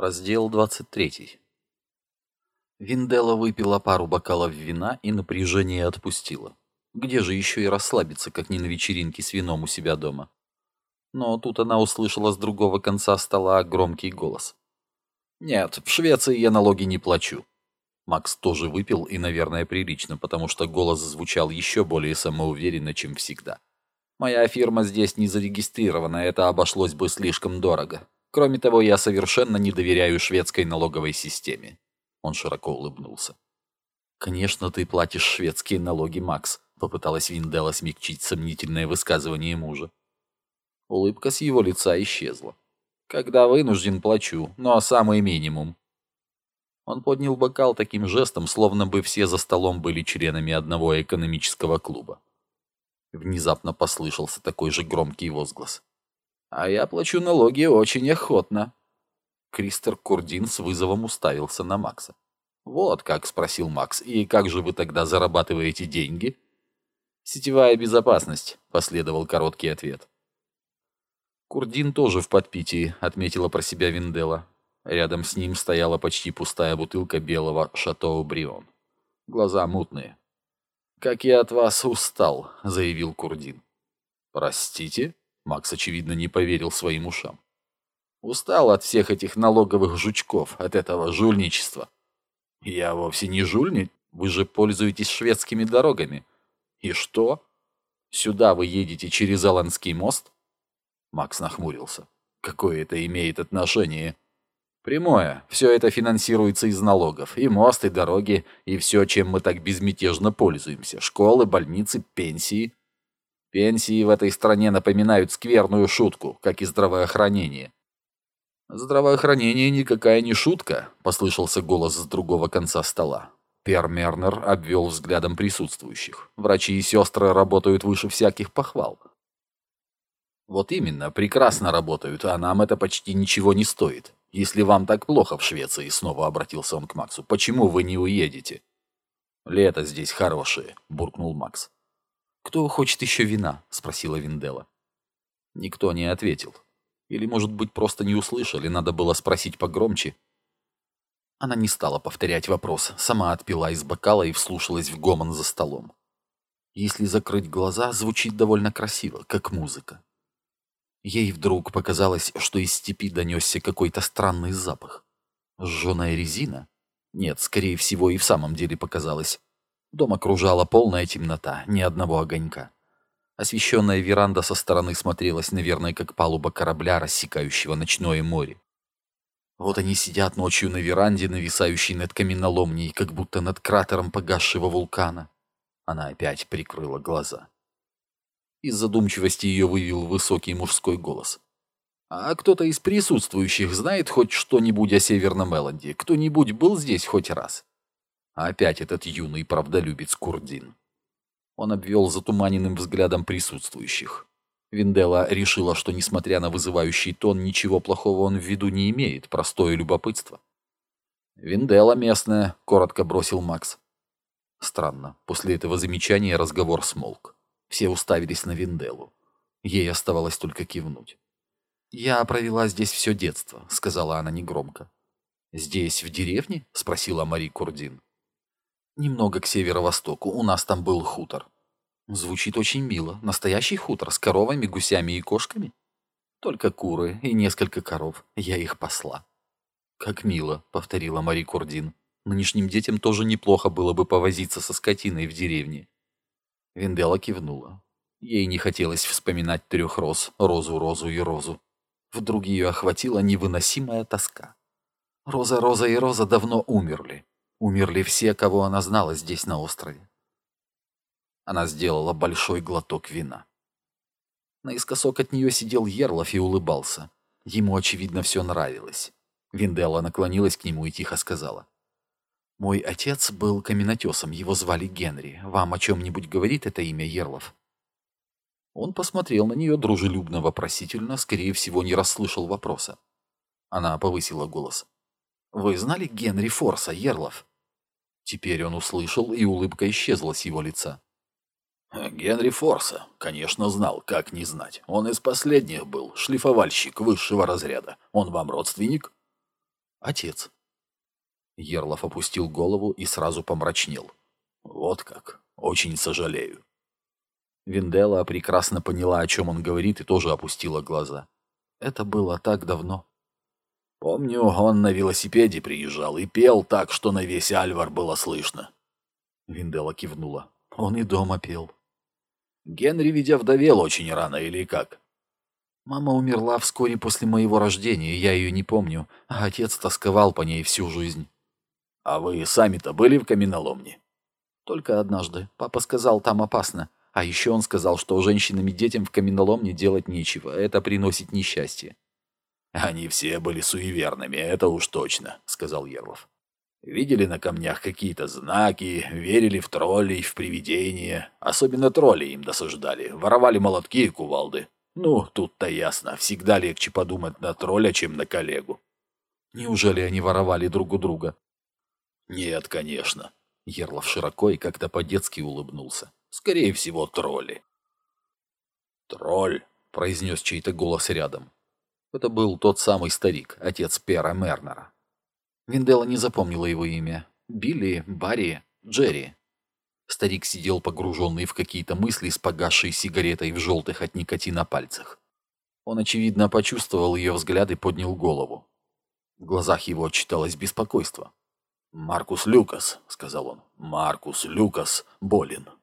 Раздел 23. Винделла выпила пару бокалов вина и напряжение отпустила. Где же еще и расслабиться, как не на вечеринке с вином у себя дома? Но тут она услышала с другого конца стола громкий голос. «Нет, в Швеции я налоги не плачу». Макс тоже выпил, и, наверное, прилично, потому что голос звучал еще более самоуверенно, чем всегда. «Моя фирма здесь не зарегистрирована, это обошлось бы слишком дорого. Кроме того, я совершенно не доверяю шведской налоговой системе». Он широко улыбнулся. «Конечно, ты платишь шведские налоги, Макс», — попыталась Винделла смягчить сомнительное высказывание мужа. Улыбка с его лица исчезла. «Когда вынужден, плачу, но самый минимум». Он поднял бокал таким жестом, словно бы все за столом были членами одного экономического клуба. Внезапно послышался такой же громкий возглас. «А я плачу налоги очень охотно». Кристер Курдин с вызовом уставился на Макса. «Вот как?» — спросил Макс. «И как же вы тогда зарабатываете деньги?» «Сетевая безопасность», — последовал короткий ответ. «Курдин тоже в подпитии», — отметила про себя Винделла. Рядом с ним стояла почти пустая бутылка белого «Шато Брион». Глаза мутные. «Как я от вас устал», — заявил Курдин. «Простите?» — Макс, очевидно, не поверил своим ушам. «Устал от всех этих налоговых жучков, от этого жульничества». «Я вовсе не жульник, вы же пользуетесь шведскими дорогами». «И что? Сюда вы едете через Аланский мост?» Макс нахмурился. «Какое это имеет отношение?» «Прямое. Все это финансируется из налогов. И мост, и дороги, и все, чем мы так безмятежно пользуемся. Школы, больницы, пенсии. Пенсии в этой стране напоминают скверную шутку, как и здравоохранение». «Здравоохранение никакая не шутка», — послышался голос с другого конца стола. Пер Мернер обвел взглядом присутствующих. «Врачи и сестры работают выше всяких похвал». «Вот именно, прекрасно работают, а нам это почти ничего не стоит. Если вам так плохо в Швеции», — снова обратился он к Максу, — «почему вы не уедете?» «Лето здесь хорошее», — буркнул Макс. «Кто хочет еще вина?» — спросила Винделла. Никто не ответил. Или, может быть, просто не услышали, надо было спросить погромче. Она не стала повторять вопрос, сама отпила из бокала и вслушалась в гомон за столом. Если закрыть глаза, звучит довольно красиво, как музыка. Ей вдруг показалось, что из степи донесся какой-то странный запах. Сжженная резина? Нет, скорее всего, и в самом деле показалось. Дом окружала полная темнота, ни одного огонька. Освещенная веранда со стороны смотрелась, наверное, как палуба корабля, рассекающего ночное море. Вот они сидят ночью на веранде, нависающей над каменоломней, как будто над кратером погасшего вулкана. Она опять прикрыла глаза. Из задумчивости ее вывел высокий мужской голос. «А кто-то из присутствующих знает хоть что-нибудь о Северном Элленде? Кто-нибудь был здесь хоть раз?» Опять этот юный правдолюбец Курдин. Он обвел затуманенным взглядом присутствующих. Винделла решила, что, несмотря на вызывающий тон, ничего плохого он в виду не имеет, простое любопытство. «Винделла местная», — коротко бросил Макс. Странно, после этого замечания разговор смолк. Все уставились на Винделлу. Ей оставалось только кивнуть. «Я провела здесь все детство», — сказала она негромко. «Здесь, в деревне?» — спросила Мари Курдин. «Немного к северо-востоку, у нас там был хутор». «Звучит очень мило. Настоящий хутор с коровами, гусями и кошками?» «Только куры и несколько коров. Я их пасла». «Как мило», — повторила Мари Курдин. «Нынешним детям тоже неплохо было бы повозиться со скотиной в деревне». Винделла кивнула. Ей не хотелось вспоминать трех роз, розу, розу и розу. Вдруг ее охватила невыносимая тоска. Роза, Роза и Роза давно умерли. Умерли все, кого она знала здесь, на острове. Она сделала большой глоток вина. Наискосок от нее сидел Ерлов и улыбался. Ему, очевидно, все нравилось. Винделла наклонилась к нему и тихо сказала. «Мой отец был каменотесом, его звали Генри. Вам о чем-нибудь говорит это имя, Ерлов?» Он посмотрел на нее дружелюбно-вопросительно, скорее всего, не расслышал вопроса. Она повысила голос. «Вы знали Генри Форса, Ерлов?» Теперь он услышал, и улыбка исчезла с его лица. Генри Форса, конечно, знал, как не знать. Он из последних был, шлифовальщик высшего разряда. Он вам родственник? Отец. Ерлов опустил голову и сразу помрачнел. Вот как. Очень сожалею. Винделла прекрасно поняла, о чем он говорит, и тоже опустила глаза. Это было так давно. Помню, он на велосипеде приезжал и пел так, что на весь Альвар было слышно. Винделла кивнула. Он и дома пел. Генри ведь овдовел очень рано, или как? Мама умерла вскоре после моего рождения, я ее не помню, а отец тосковал по ней всю жизнь. А вы сами-то были в каменоломне? Только однажды. Папа сказал, там опасно. А еще он сказал, что женщинам и детям в каменоломне делать нечего, это приносит несчастье. Они все были суеверными, это уж точно, сказал Ерлов. Видели на камнях какие-то знаки, верили в троллей, в привидения. Особенно тролли им досаждали, воровали молотки и кувалды. Ну, тут-то ясно, всегда легче подумать на тролля, чем на коллегу. Неужели они воровали друг у друга? Нет, конечно. Ерлов широко и как-то по-детски улыбнулся. Скорее всего, тролли. «Тролль», — произнес чей-то голос рядом. Это был тот самый старик, отец Пера Мернера. Винделла не запомнила его имя. Билли, Барри, Джерри. Старик сидел погруженный в какие-то мысли с погасшей сигаретой в желтых от никотина пальцах. Он, очевидно, почувствовал ее взгляд и поднял голову. В глазах его читалось беспокойство. «Маркус Люкас», — сказал он, — «Маркус Люкас болен».